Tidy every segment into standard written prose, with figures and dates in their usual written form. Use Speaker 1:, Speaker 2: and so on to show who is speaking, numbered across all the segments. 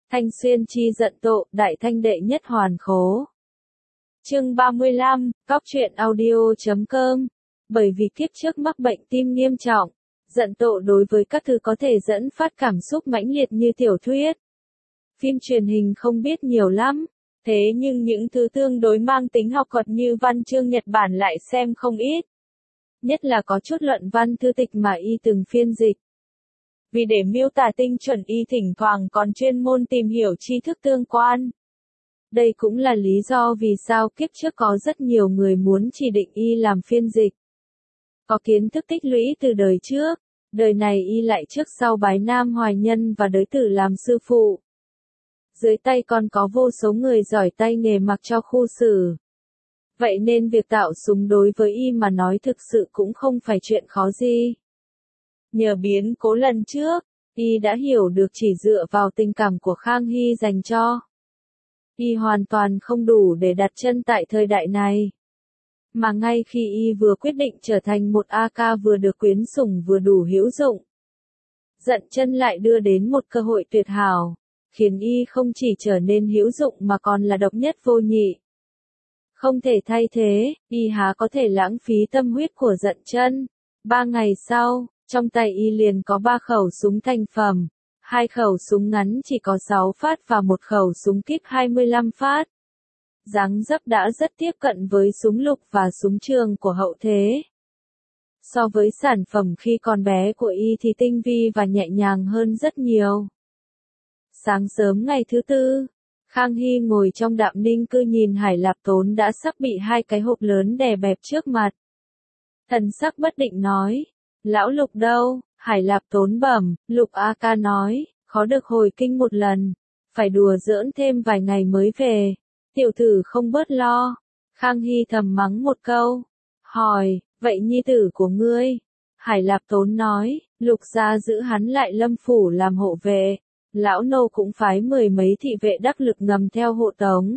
Speaker 1: Thanh xuyên chi giận tộ, đại thanh đệ nhất hoàn khố. Chương 35, Cóc truyện audio.com. Bởi vì kiếp trước mắc bệnh tim nghiêm trọng, giận tộ đối với các thứ có thể dẫn phát cảm xúc mãnh liệt như tiểu thuyết. Phim truyền hình không biết nhiều lắm, thế nhưng những thứ tương đối mang tính học thuật như văn chương Nhật Bản lại xem không ít. Nhất là có chút luận văn thư tịch mà y từng phiên dịch. Vì để miêu tả tinh chuẩn y thỉnh thoảng còn chuyên môn tìm hiểu tri thức tương quan. Đây cũng là lý do vì sao kiếp trước có rất nhiều người muốn chỉ định y làm phiên dịch. Có kiến thức tích lũy từ đời trước, đời này y lại trước sau bái Nam Hoài Nhân và Đới Tử làm sư phụ. Dưới tay còn có vô số người giỏi tay nghề mặc cho khu xử. Vậy nên việc tạo súng đối với y mà nói thực sự cũng không phải chuyện khó gì. Nhờ biến cố lần trước, y đã hiểu được chỉ dựa vào tình cảm của Khang Hy dành cho y hoàn toàn không đủ để đặt chân tại thời đại này. Mà ngay khi y vừa quyết định trở thành một AK vừa được quyến sủng vừa đủ hữu dụng, giận chân lại đưa đến một cơ hội tuyệt hảo, khiến y không chỉ trở nên hữu dụng mà còn là độc nhất vô nhị. Không thể thay thế, y há có thể lãng phí tâm huyết của giận chân. 3 ngày sau, trong tay y liền có 3 khẩu súng thành phẩm, 2 khẩu súng ngắn chỉ có 6 phát và 1 khẩu súng kíp 25 phát. Dáng dấp đã rất tiếp cận với súng lục và súng trường của hậu thế. So với sản phẩm khi còn bé của y thì tinh vi và nhẹ nhàng hơn rất nhiều. Sáng sớm ngày thứ Tư, Khang Hy ngồi trong Đạm Ninh Cư nhìn Hải Lạp Tốn đã sắp bị 2 cái hộp lớn đè bẹp trước mặt. Thần sắc bất định nói, lão Lục đâu? Hải Lạp Tốn bẩm, Lục A Ca nói, khó được hồi kinh một lần, phải đùa giỡn thêm vài ngày mới về. Tiểu tử không bớt lo. Khang Hy thầm mắng một câu, hỏi, vậy nhi tử của ngươi? Hải Lạp Tốn nói, Lục gia giữ hắn lại Lâm phủ làm hộ vệ, lão nô cũng phái 10 mấy thị vệ đắc lực ngầm theo hộ tống.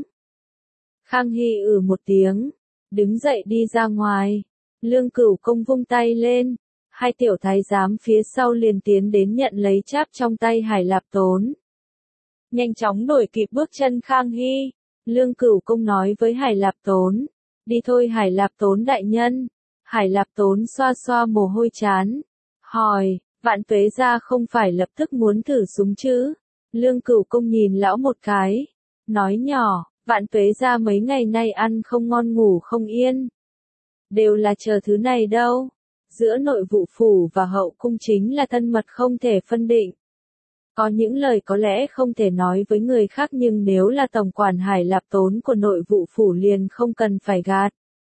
Speaker 1: Khang Hy một tiếng, đứng dậy đi ra ngoài. Lương Cửu Công vung tay lên, 2 tiểu thái giám phía sau liền tiến đến nhận lấy cháp trong tay Hải Lạp Tốn. Nhanh chóng đuổi kịp bước chân Khang Hy, Lương Cửu Công nói với Hải Lạp Tốn, đi thôi Hải Lạp Tốn đại nhân. Hải Lạp Tốn xoa xoa mồ hôi trán, hỏi, Vạn Tuế gia không phải lập tức muốn thử súng chứ? Lương Cửu Công nhìn lão một cái, nói nhỏ, Vạn Tuế gia mấy ngày nay ăn không ngon ngủ không yên. Đều là chờ thứ này đâu. Giữa nội vụ phủ và hậu cung chính là thân mật không thể phân định. Có những lời có lẽ không thể nói với người khác nhưng nếu là tổng quản Hải Lạp Tốn của nội vụ phủ liền không cần phải gạt.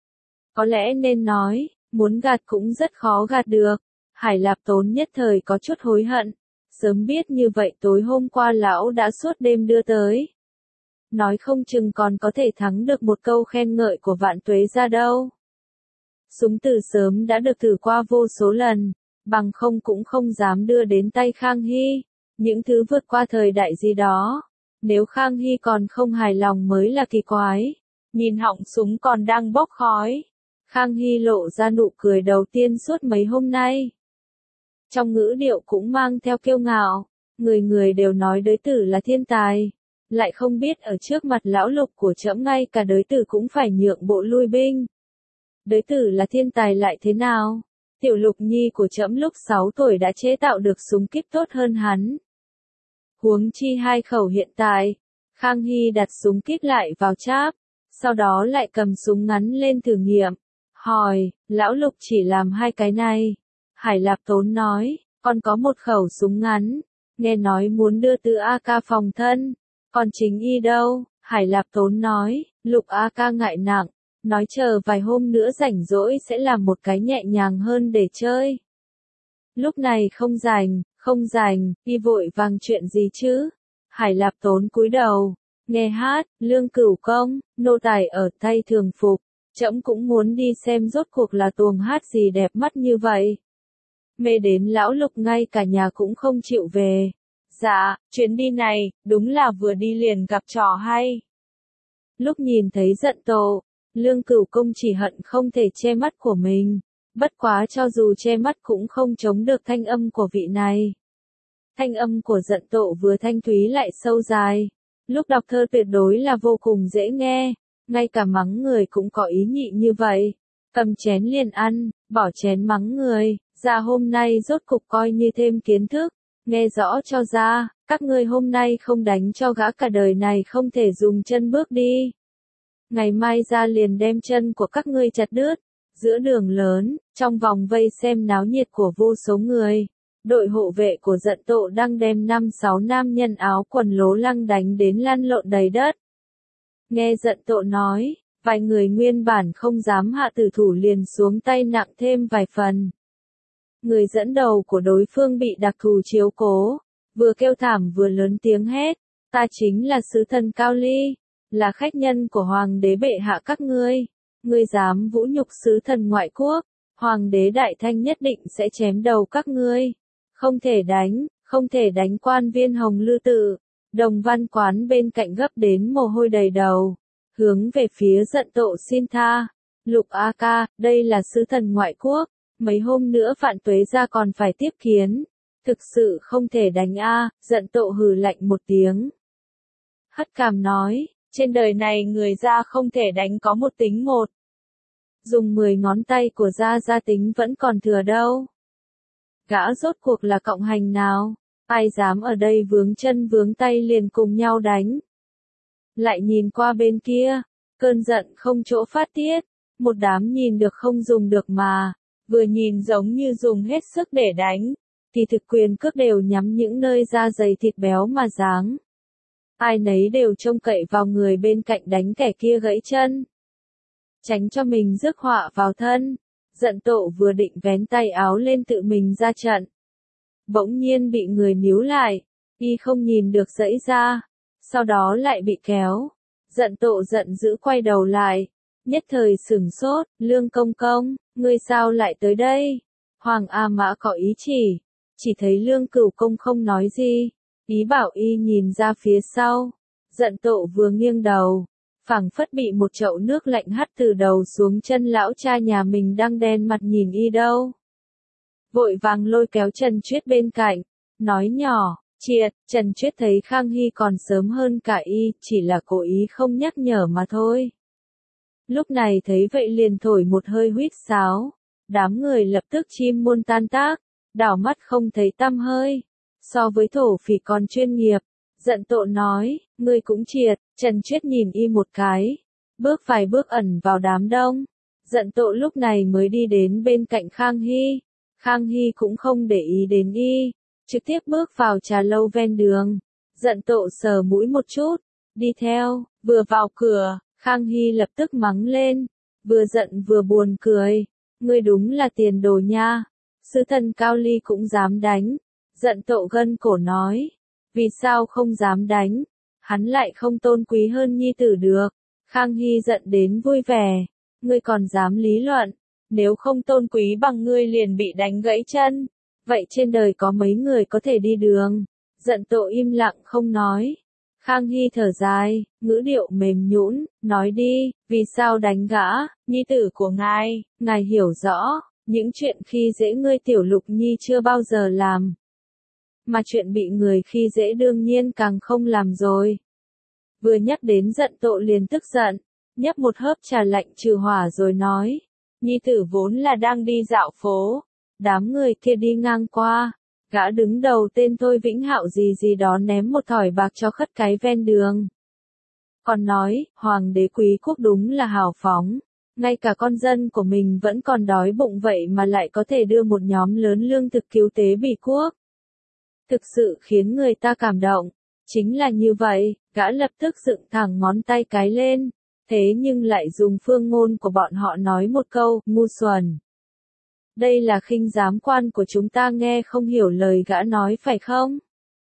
Speaker 1: Có lẽ nên nói, muốn gạt cũng rất khó gạt được. Hải Lạp Tốn nhất thời có chút hối hận. Sớm biết như vậy tối hôm qua lão đã suốt đêm đưa tới. Nói không chừng còn có thể thắng được một câu khen ngợi của Vạn Tuế gia đâu. Súng từ sớm đã được thử qua vô số lần, bằng không cũng không dám đưa đến tay Khang Hy. Những thứ vượt qua thời đại gì đó. Nếu Khang Hy còn không hài lòng mới là kỳ quái. Nhìn họng súng còn đang bốc khói. Khang Hy lộ ra nụ cười đầu tiên suốt mấy hôm nay. Trong ngữ điệu cũng mang theo kiêu ngạo. Người người đều nói Đới Tử là thiên tài. Lại không biết ở trước mặt lão Lục của trẫm ngay cả Đới Tử cũng phải nhượng bộ lui binh. Đới Tử là thiên tài lại thế nào? Tiểu Lục nhi của trẫm lúc 6 tuổi đã chế tạo được súng kíp tốt hơn hắn. Huống chi 2 khẩu hiện tại. Khang Hy đặt súng kíp lại vào cháp, sau đó lại cầm súng ngắn lên thử nghiệm. Hỏi, lão Lục chỉ làm 2 cái này. Hải Lạp Tốn nói, còn có 1 khẩu súng ngắn. Nghe nói muốn đưa từ AK phòng thân. Còn chính y đâu? Hải Lạp Tốn nói, Lục AK ngại nặng. Nói chờ vài hôm nữa rảnh rỗi sẽ làm một cái nhẹ nhàng hơn để chơi. Lúc này không rảnh, y vội vàng chuyện gì chứ? Hải Lạp Tốn cúi đầu, nghe hát, Lương Cửu Công, nô tài ở thay thường phục, trẫm cũng muốn đi xem rốt cuộc là tuồng hát gì đẹp mắt như vậy. Mê đến lão Lục ngay cả nhà cũng không chịu về. Dạ, chuyến đi này, đúng là vừa đi liền gặp trò hay. Lúc nhìn thấy giận tộ, Lương Cửu Công chỉ hận không thể che mắt của mình. Bất quá cho dù che mắt cũng không chống được thanh âm của vị này. Thanh âm của giận tộ vừa thanh thúy lại sâu dài. Lúc đọc thơ tuyệt đối là vô cùng dễ nghe, ngay cả mắng người cũng có ý nhị như vậy. Cầm chén liền ăn, bỏ chén mắng người, ra hôm nay rốt cục coi như thêm kiến thức, nghe rõ cho ra, các ngươi hôm nay không đánh cho gã cả đời này không thể dùng chân bước đi. Ngày mai ra liền đem chân của các ngươi chặt đứt. Giữa đường lớn, trong vòng vây xem náo nhiệt của vô số người, đội hộ vệ của giận tộ đang đem 5-6 nam nhân áo quần lố lăng đánh đến lăn lộn đầy đất. Nghe giận tộ nói, vài người nguyên bản không dám hạ tử thủ liền xuống tay nặng thêm vài phần. Người dẫn đầu của đối phương bị đặc thù chiếu cố, vừa kêu thảm vừa lớn tiếng hét, ta chính là sứ thần Cao Ly, là khách nhân của hoàng đế bệ hạ các ngươi. Ngươi dám vũ nhục sứ thần ngoại quốc, hoàng đế Đại Thanh nhất định sẽ chém đầu các ngươi. Không thể đánh quan viên Hồng Lư Tự. Đồng Văn Quán bên cạnh gấp đến mồ hôi đầy đầu, hướng về phía giận tộ xin tha. Lục A Ca, đây là sứ thần ngoại quốc, mấy hôm nữa Vạn Tuế gia còn phải tiếp kiến. Thực sự không thể đánh a, giận tộ hừ lạnh một tiếng. Hất cằm nói, trên đời này người gia không thể đánh có một tính một. Dùng 10 ngón tay của gia tính vẫn còn thừa đâu. Gã rốt cuộc là cộng hành nào, ai dám ở đây vướng chân vướng tay liền cùng nhau đánh. Lại nhìn qua bên kia, cơn giận không chỗ phát tiết, một đám nhìn được không dùng được mà, vừa nhìn giống như dùng hết sức để đánh, thì thực quyền cước đều nhắm những nơi da dày thịt béo mà giáng. Ai nấy đều trông cậy vào người bên cạnh đánh kẻ kia gãy chân. Tránh cho mình rước họa vào thân, giận tộ vừa định vén tay áo lên tự mình ra trận. Bỗng nhiên bị người níu lại, y không nhìn được dãy ra, sau đó lại bị kéo. Giận tộ giận dữ quay đầu lại, nhất thời sửng sốt, Lương công công, ngươi sao lại tới đây? Hoàng A Mã có ý chỉ thấy Lương Cửu công không nói gì, ý bảo y nhìn ra phía sau. Giận tộ vừa nghiêng đầu, phảng phất bị một chậu nước lạnh hắt từ đầu xuống chân lão cha nhà mình đang đen mặt nhìn y đâu. Vội vàng lôi kéo Trần Chuyết bên cạnh, nói nhỏ, triệt, Trần Chuyết thấy Khang Hy còn sớm hơn cả y, chỉ là cố ý không nhắc nhở mà thôi. Lúc này thấy vậy liền thổi một hơi huýt sáo, đám người lập tức chim muôn tan tác, đảo mắt không thấy tăm hơi. So với thổ phỉ còn chuyên nghiệp, giận tộ nói, ngươi cũng triệt. Trần Chuyết nhìn y một cái, bước vài bước ẩn vào đám đông. Giận tộ lúc này mới đi đến bên cạnh Khang Hy. Khang Hy cũng không để ý đến y, trực tiếp bước vào trà lâu ven đường. Giận tộ sờ mũi một chút, đi theo, vừa vào cửa, Khang Hy lập tức mắng lên, vừa giận vừa buồn cười, ngươi đúng là tiền đồ nha, sứ thần Cao Ly cũng dám đánh. Giận tộ gân cổ nói, vì sao không dám đánh, hắn lại không tôn quý hơn nhi tử được. Khang Hy giận đến vui vẻ, ngươi còn dám lý luận, nếu không tôn quý bằng ngươi liền bị đánh gãy chân, vậy trên đời có mấy người có thể đi đường. Giận tộ im lặng không nói. Khang Hy thở dài, ngữ điệu mềm nhũn, nói đi, vì sao đánh gã, nhi tử của ngài hiểu rõ, những chuyện khi dễ ngươi tiểu Lục Nhi chưa bao giờ làm. Mà chuyện bị người khi dễ đương nhiên càng không làm rồi. Vừa nhắc đến giận tộ liền tức giận, nhấp một hớp trà lạnh trừ hỏa rồi nói, nhi tử vốn là đang đi dạo phố, đám người kia đi ngang qua, gã đứng đầu tên Thôi Vĩnh Hạo gì đó ném một thỏi bạc cho khất cái ven đường. Còn nói, hoàng đế quý quốc đúng là hào phóng, ngay cả con dân của mình vẫn còn đói bụng vậy mà lại có thể đưa một nhóm lớn lương thực cứu tế Bỉ quốc. Thực sự khiến người ta cảm động, chính là như vậy, gã lập tức dựng thẳng ngón tay cái lên, thế nhưng lại dùng phương ngôn của bọn họ nói một câu, ngu xuẩn. Đây là khinh giám quan của chúng ta nghe không hiểu lời gã nói phải không?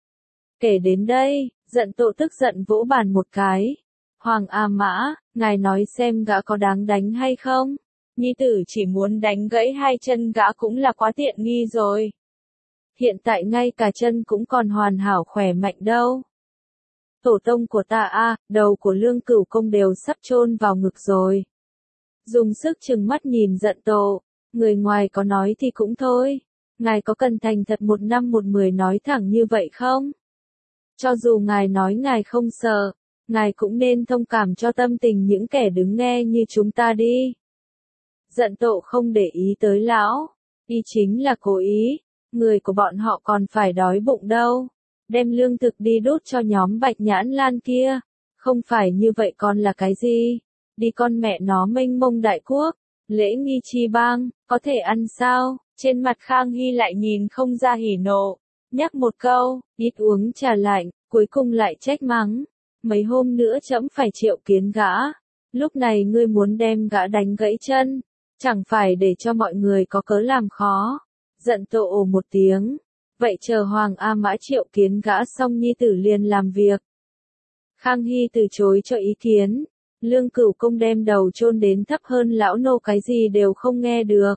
Speaker 1: Kể đến đây, giận tộ tức giận vỗ bàn một cái. Hoàng A Mã, ngài nói xem gã có đáng đánh hay không? Nhi tử chỉ muốn đánh gãy hai chân gã cũng là quá tiện nghi rồi. Hiện tại ngay cả chân cũng còn hoàn hảo khỏe mạnh đâu. Tổ tông của ta đầu của Lương Cửu công đều sắp chôn vào ngực rồi. Dùng sức trừng mắt nhìn giận tộ, người ngoài có nói thì cũng thôi, ngài có cần thành thật 1 năm 1 10 nói thẳng như vậy không? Cho dù ngài nói ngài không sợ, ngài cũng nên thông cảm cho tâm tình những kẻ đứng nghe như chúng ta đi. Dận Tộ không để ý tới lão, y chính là cố ý, người của bọn họ còn phải đói bụng đâu, đem lương thực đi đốt cho nhóm Bạch Nhãn Lan kia, không phải như vậy còn là cái gì? Đi con mẹ nó mênh mông đại quốc, lễ nghi chi bang, có thể ăn sao? Trên mặt Khang Hy lại nhìn không ra hỉ nộ, nhắc một câu, ít uống trà lạnh, cuối cùng lại trách mắng. Mấy hôm nữa trẫm phải triệu kiến gã, lúc này ngươi muốn đem gã đánh gãy chân, chẳng phải để cho mọi người có cớ làm khó. Dận Tộ ồ một tiếng, vậy chờ Hoàng A Mã triệu kiến gã xong nhi tử liền làm việc. Khang Hy từ chối cho ý kiến, Lương Cửu Công đem đầu chôn đến thấp hơn lão nô cái gì đều không nghe được.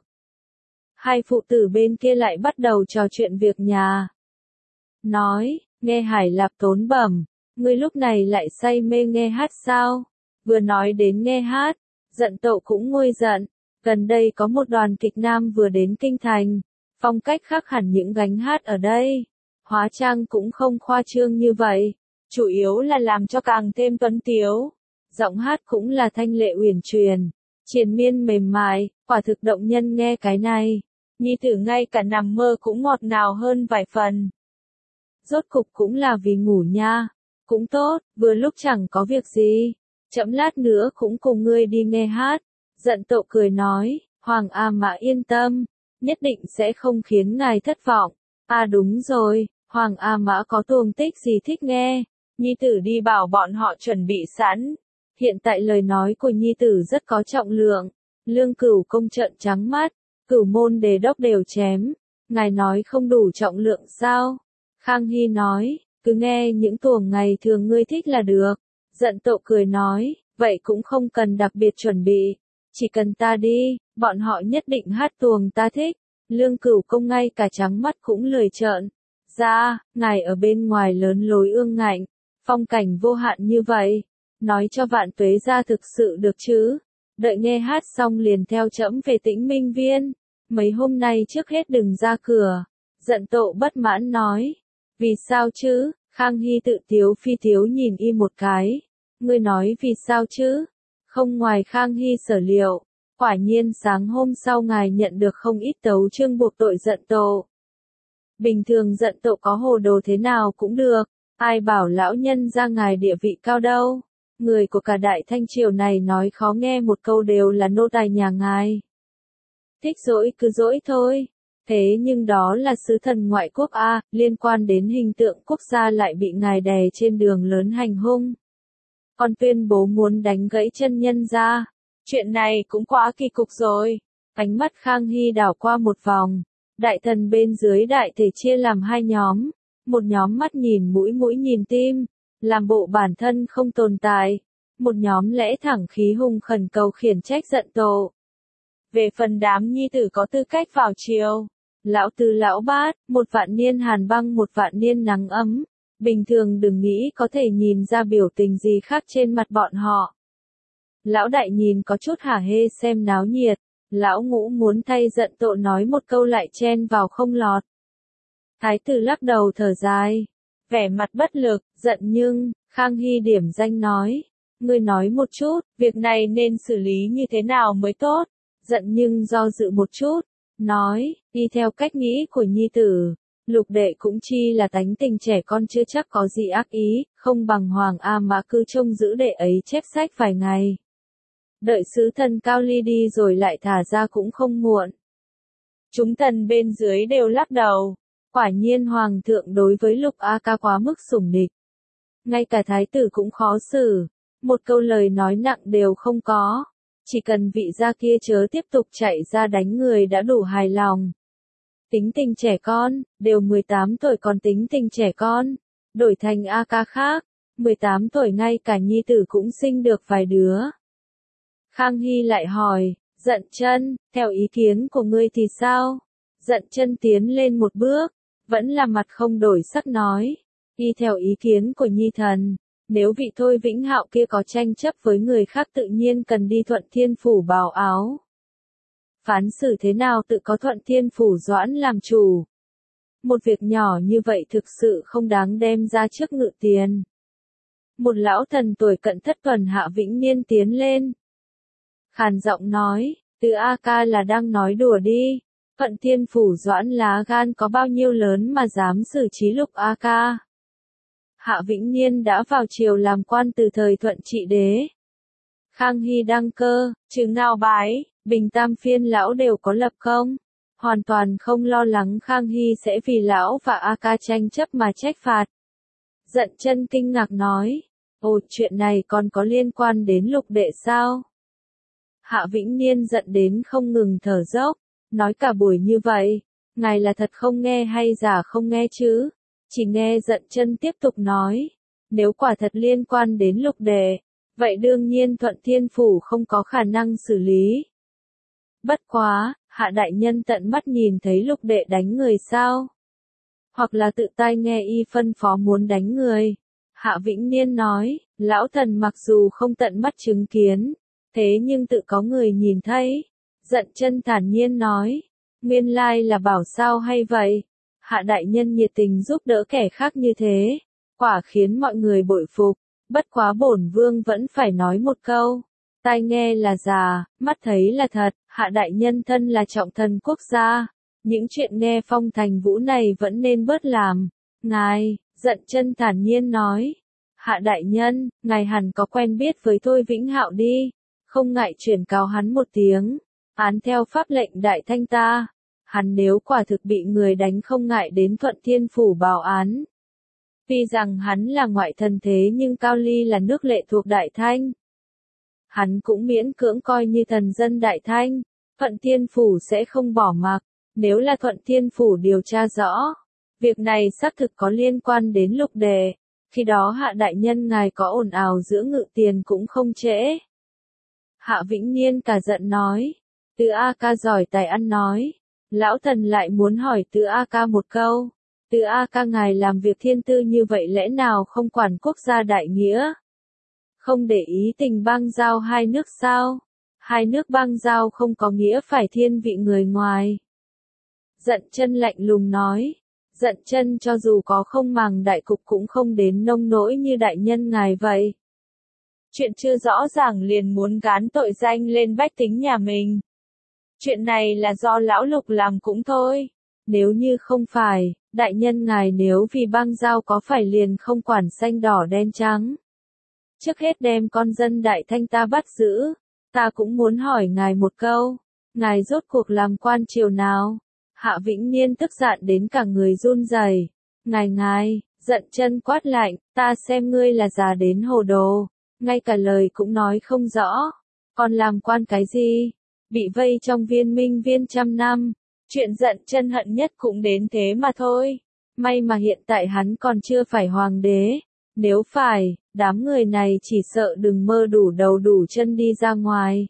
Speaker 1: Hai phụ tử bên kia lại bắt đầu trò chuyện việc nhà. Nói, nghe Hải Lạp Tốn bẩm, ngươi lúc này lại say mê nghe hát sao? Vừa nói đến nghe hát, Dận Tộ cũng nguôi giận, gần đây có một đoàn kịch nam vừa đến kinh thành, phong cách khác hẳn những gánh hát ở đây, hóa trang cũng không khoa trương như vậy, chủ yếu là làm cho càng thêm tuấn tiếu, giọng hát cũng là thanh lệ uyển chuyển, triền miên mềm mại, quả thực động nhân nghe cái này, nhi tử ngay cả nằm mơ cũng ngọt ngào hơn vài phần. Rốt cục cũng là vì ngủ nha, cũng tốt, vừa lúc chẳng có việc gì, chậm lát nữa cũng cùng ngươi đi nghe hát. Dận Tộ cười nói, Hoàng A Mã yên tâm, nhất định sẽ không khiến ngài thất vọng. À đúng rồi, Hoàng A Mã có tuồng tích gì thích nghe, nhi tử đi bảo bọn họ chuẩn bị sẵn. Hiện tại lời nói của nhi tử rất có trọng lượng. Lương Cửu Công trợn trắng mắt, Cửu Môn Đề Đốc đều chém, ngài nói không đủ trọng lượng sao? Khang Hy nói, cứ nghe những tuồng ngày thường ngươi thích là được. Dận Tộ cười nói, vậy cũng không cần đặc biệt chuẩn bị, chỉ cần ta đi, bọn họ nhất định hát tuồng ta thích. Lương Cửu Công ngay cả trắng mắt cũng lười trợn ra, ngài ở bên ngoài lớn lối ương ngạnh, phong cảnh vô hạn như vậy, nói cho Vạn Tuế ra thực sự được chứ? Đợi nghe hát xong liền theo trẫm về Tĩnh Minh Viên, mấy hôm nay trước hết đừng ra cửa. Dận Tộ bất mãn nói, vì sao chứ? Khang Hy tự tiếu phi tiếu nhìn y một cái, ngươi nói vì sao chứ? Không ngoài Khang Hy sở liệu, quả nhiên sáng hôm sau ngài nhận được không ít tấu chương buộc tội Dận Tộ. Bình thường Dận Tộ có hồ đồ thế nào cũng được, ai bảo lão nhân ra ngài địa vị cao đâu. Người của cả Đại Thanh Triều này nói khó nghe một câu đều là nô tài nhà ngài. Thích dỗi cứ dỗi thôi. Thế nhưng đó là sứ thần ngoại quốc a, liên quan đến hình tượng quốc gia lại bị ngài đè trên đường lớn hành hung. Còn tuyên bố muốn đánh gãy chân nhân ra. Chuyện này cũng quá kỳ cục rồi. Ánh mắt Khang Hy đảo qua một vòng. Đại thần bên dưới đại thể chia làm hai nhóm. Một nhóm mắt nhìn mũi mũi nhìn tim, làm bộ bản thân không tồn tại. Một nhóm lẽ thẳng khí hùng khẩn cầu khiển trách Dận Tộ. Về phần đám nhi tử có tư cách vào triều, lão tứ lão bát, 1 vạn niên hàn băng 1 vạn niên nắng ấm, bình thường đừng nghĩ có thể nhìn ra biểu tình gì khác trên mặt bọn họ. Lão đại nhìn có chút hả hê xem náo nhiệt, lão ngũ muốn thay Dận Tộ nói một câu lại chen vào không lọt. Thái tử lắc đầu thở dài, vẻ mặt bất lực, giận nhưng, Khang Hy điểm danh nói, ngươi nói một chút, việc này nên xử lý như thế nào mới tốt. Giận nhưng do dự một chút, nói, đi theo cách nghĩ của nhi tử, Lục đệ cũng chi là tánh tình trẻ con chưa chắc có gì ác ý, không bằng Hoàng A Mã cứ trông giữ đệ ấy chép sách vài ngày. Đợi sứ thần Cao Ly đi rồi lại thả ra cũng không muộn. Chúng thần bên dưới đều lắc đầu, quả nhiên Hoàng thượng đối với Lục A Ca quá mức sủng nịch. Ngay cả thái tử cũng khó xử, một câu lời nói nặng đều không có. Chỉ cần vị gia kia chớ tiếp tục chạy ra đánh người đã đủ hài lòng. Tính tình trẻ con, đều 18 tuổi còn tính tình trẻ con. Đổi thành A Ca khác, 18 tuổi ngay cả nhi tử cũng sinh được vài đứa. Khang Hy lại hỏi, Dận Chân, theo ý kiến của ngươi thì sao? Dận Chân tiến lên một bước, vẫn là mặt không đổi sắc nói, y theo ý kiến của nhi thần. Nếu vị Thôi Vĩnh Hạo kia có tranh chấp với người khác tự nhiên cần đi Thuận Thiên Phủ báo áo. phán xử thế nào tự có Thuận Thiên Phủ Doãn làm chủ. Một việc nhỏ như vậy thực sự không đáng đem ra trước ngự tiền. Một lão thần tuổi cận thất tuần Hạ Vĩnh Niên tiến lên. Khàn giọng nói, Từ A Ca là đang nói đùa đi. Thuận Thiên Phủ Doãn lá gan có bao nhiêu lớn mà dám xử trí Lục A Ca. Hạ Vĩnh Niên đã vào triều làm quan từ thời Thuận Trị Đế. Khang Hy đăng cơ, chừng nào bái, Bình Tam Phiên lão đều có lập công. Hoàn toàn không lo lắng Khang Hy sẽ vì lão và A Ca tranh chấp mà trách phạt. Dận Chân kinh ngạc nói, ồ, chuyện này còn có liên quan đến Lục đệ sao? Hạ Vĩnh Niên giận đến không ngừng thở dốc, nói cả buổi như vậy, ngài là thật không nghe hay giả không nghe chứ? Chỉ nghe Dận Chân tiếp tục nói, nếu quả thật liên quan đến Lục đệ, vậy đương nhiên Thuận Thiên Phủ không có khả năng xử lý. Bất quá, Hạ đại nhân tận mắt nhìn thấy Lục đệ đánh người sao? Hoặc là tự tai nghe y phân phó muốn đánh người? Hạ Vĩnh Niên nói, lão thần mặc dù không tận mắt chứng kiến, thế nhưng tự có người nhìn thấy. Dận Chân thản nhiên nói, nguyên lai là bảo sao hay vậy? Hạ đại nhân nhiệt tình giúp đỡ kẻ khác như thế, quả khiến mọi người bội phục. Bất quá bổn vương vẫn phải nói một câu, tai nghe là già, mắt thấy là thật. Hạ đại nhân thân là trọng thần quốc gia, những chuyện nghe phong thành vũ này vẫn nên bớt làm. Ngài, Dận Chân thản nhiên nói, Hạ đại nhân, ngài hẳn có quen biết với Thôi Vĩnh Hạo đi, không ngại chuyển cáo hắn một tiếng, án theo pháp lệnh đại thanh ta. Hắn nếu quả thực bị người đánh không ngại đến Thuận Thiên Phủ báo án. Tuy rằng hắn là ngoại thần thế nhưng Cao Ly là nước lệ thuộc Đại Thanh. Hắn cũng miễn cưỡng coi như thần dân Đại Thanh, Thuận Thiên Phủ sẽ không bỏ mặc. Nếu là Thuận Thiên Phủ điều tra rõ, việc này xác thực có liên quan đến Lục đệ, khi đó Hạ đại nhân ngài có ồn ào giữa ngự tiền cũng không trễ. Hạ Vĩnh Niên cả giận nói, Từ A Ca giỏi tài ăn nói. Lão thần lại muốn hỏi Từ A Ca một câu. Từ A Ca ngài làm việc thiên tư như vậy lẽ nào không quản quốc gia đại nghĩa? Không để ý tình bang giao hai nước sao? Hai nước bang giao không có nghĩa phải thiên vị người ngoài. Dận Chân lạnh lùng nói. Dận Chân cho dù có không màng đại cục cũng không đến nông nỗi như đại nhân ngài vậy. Chuyện chưa rõ ràng liền muốn gán tội danh lên bách tính nhà mình. Chuyện này là do lão Lục làm cũng thôi. Nếu như không phải, đại nhân ngài nếu vì bang giao có phải liền không quản xanh đỏ đen trắng. Trước hết đem con dân Đại Thanh ta bắt giữ, ta cũng muốn hỏi ngài một câu, ngài rốt cuộc làm quan triều nào? Hạ Vĩnh Niên tức giận đến cả người run rẩy. Ngài, Dận Chân quát lạnh, ta xem ngươi là già đến hồ đồ, ngay cả lời cũng nói không rõ, còn làm quan cái gì? Bị vây trong viên minh viên 100 năm, chuyện Dận Chân hận nhất cũng đến thế mà thôi. May mà hiện tại hắn còn chưa phải hoàng đế, nếu phải, đám người này chỉ sợ đừng mơ đủ đầu đủ chân đi ra ngoài.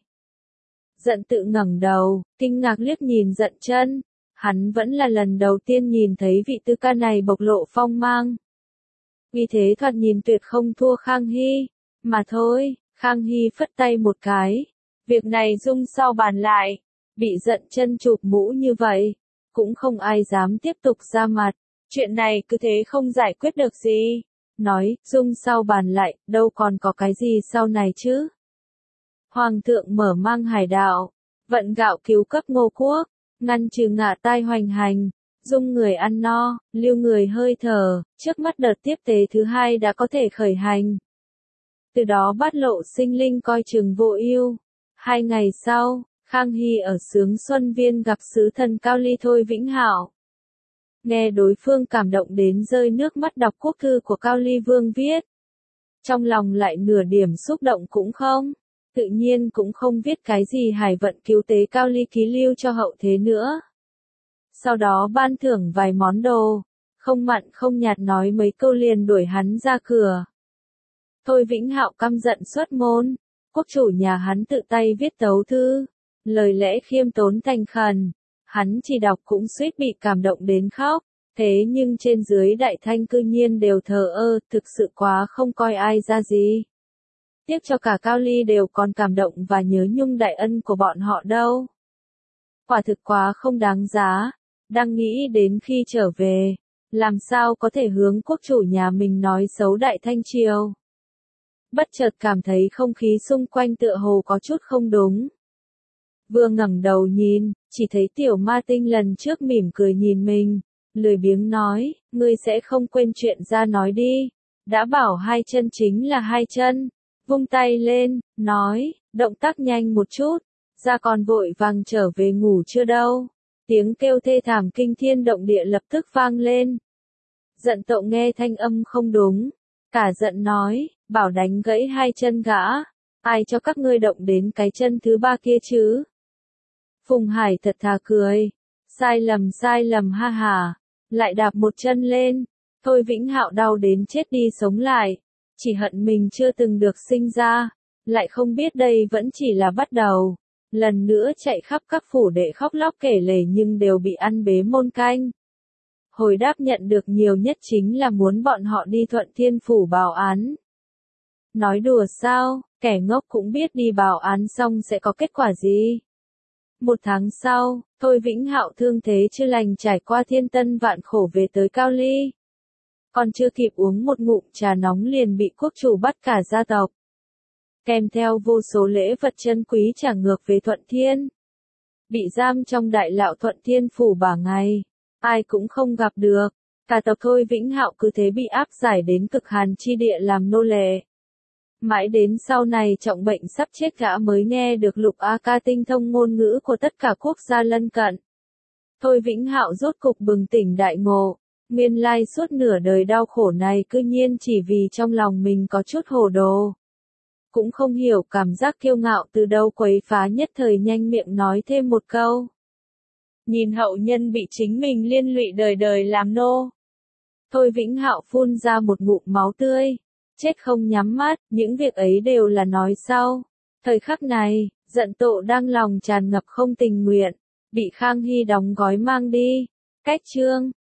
Speaker 1: Dận Tự ngẩng đầu, kinh ngạc liếc nhìn Dận Chân, hắn vẫn là lần đầu tiên nhìn thấy vị tư ca này bộc lộ phong mang. Vì thế thoạt nhìn tuyệt không thua Khang Hy, mà thôi, Khang Hy phất tay một cái. Việc này dung sau bàn lại, bị Dận Chân chụp mũ như vậy, cũng không ai dám tiếp tục ra mặt, chuyện này cứ thế không giải quyết được gì. Nói, dung sau bàn lại, đâu còn có cái gì sau này chứ. Hoàng thượng mở mang hải đạo, vận gạo cứu cấp Ngô Quốc, ngăn trừ ngạ tai hoành hành, dung người ăn no, lưu người hơi thở, trước mắt đợt tiếp tế thứ hai đã có thể khởi hành. Từ đó Bát Lộ Sinh Linh coi chừng vô ưu. 2 ngày sau, Khang Hy ở Sướng Xuân Viên gặp sứ thần Cao Ly Thôi Vĩnh Hạo. Nghe đối phương cảm động đến rơi nước mắt đọc quốc thư của Cao Ly Vương viết. Trong lòng lại nửa điểm xúc động cũng không, tự nhiên cũng không viết cái gì hải vận cứu tế Cao Ly ký lưu cho hậu thế nữa. Sau đó ban thưởng vài món đồ, không mặn không nhạt nói mấy câu liền đuổi hắn ra cửa. Thôi Vĩnh Hạo căm giận xuất môn, quốc chủ nhà hắn tự tay viết tấu thư, lời lẽ khiêm tốn thành khẩn, hắn chỉ đọc cũng suýt bị cảm động đến khóc, thế nhưng trên dưới Đại Thanh cư nhiên đều thờ ơ, thực sự quá không coi ai ra gì. Tiếc cho cả Cao Ly đều còn cảm động và nhớ nhung đại ân của bọn họ đâu. quả thực quá không đáng giá. Đang nghĩ đến khi trở về, làm sao có thể hướng quốc chủ nhà mình nói xấu Đại Thanh Triều. Bất chợt cảm thấy không khí xung quanh tựa hồ có chút không đúng. Vừa ngẩng đầu nhìn, chỉ thấy tiểu ma tinh lần trước mỉm cười nhìn mình, lười biếng nói, ngươi sẽ không quên chuyện ra nói đi. Đã bảo hai chân chính là hai chân. Vung tay lên, nói, động tác nhanh một chút, ra còn vội vàng trở về ngủ chưa đâu. Tiếng kêu thê thảm kinh thiên động địa lập tức vang lên. Giận Tộ nghe thanh âm không đúng, cả giận nói, bảo đánh gãy hai chân gã, ai cho các ngươi động đến cái chân thứ ba kia chứ? Phùng Hải thật thà cười, sai lầm ha hà, lại đạp một chân lên. Thôi Vĩnh Hạo đau đến chết đi sống lại, chỉ hận mình chưa từng được sinh ra, lại không biết đây vẫn chỉ là bắt đầu. Lần nữa chạy khắp các phủ để khóc lóc kể lể nhưng đều bị ăn bế môn canh. Hồi đáp nhận được nhiều nhất chính là muốn bọn họ đi Thuận Thiên Phủ báo án. Nói đùa sao, kẻ ngốc cũng biết đi báo án xong sẽ có kết quả gì. Một tháng sau, Thôi Vĩnh Hạo thương thế chưa lành trải qua thiên tân vạn khổ về tới Cao Ly. Còn chưa kịp uống một ngụm trà nóng liền bị quốc chủ bắt cả gia tộc. Kèm theo vô số lễ vật chân quý trả ngược về Thuận Thiên. Bị giam trong đại lão Thuận Thiên Phủ 3 ngày. Ai cũng không gặp được. Cả tộc Thôi Vĩnh Hạo cứ thế bị áp giải đến cực hàn chi địa làm nô lệ. Mãi đến sau này trọng bệnh sắp chết gã mới nghe được Lục A Ca tinh thông ngôn ngữ của tất cả quốc gia lân cận. Thôi Vĩnh Hạo rốt cục bừng tỉnh đại ngộ. Nguyên lai suốt nửa đời đau khổ này cư nhiên chỉ vì trong lòng mình có chút hồ đồ. Cũng không hiểu cảm giác kiêu ngạo từ đâu quấy phá nhất thời nhanh miệng nói thêm một câu. Nhìn hậu nhân bị chính mình liên lụy đời đời làm nô. Thôi Vĩnh Hạo phun ra một ngụm máu tươi. Chết không nhắm mắt, những việc ấy đều là nói sau. Thời khắc này, Giận Tộ đang lòng tràn ngập không tình nguyện. Bị Khang Hy đóng gói mang đi. Cách chương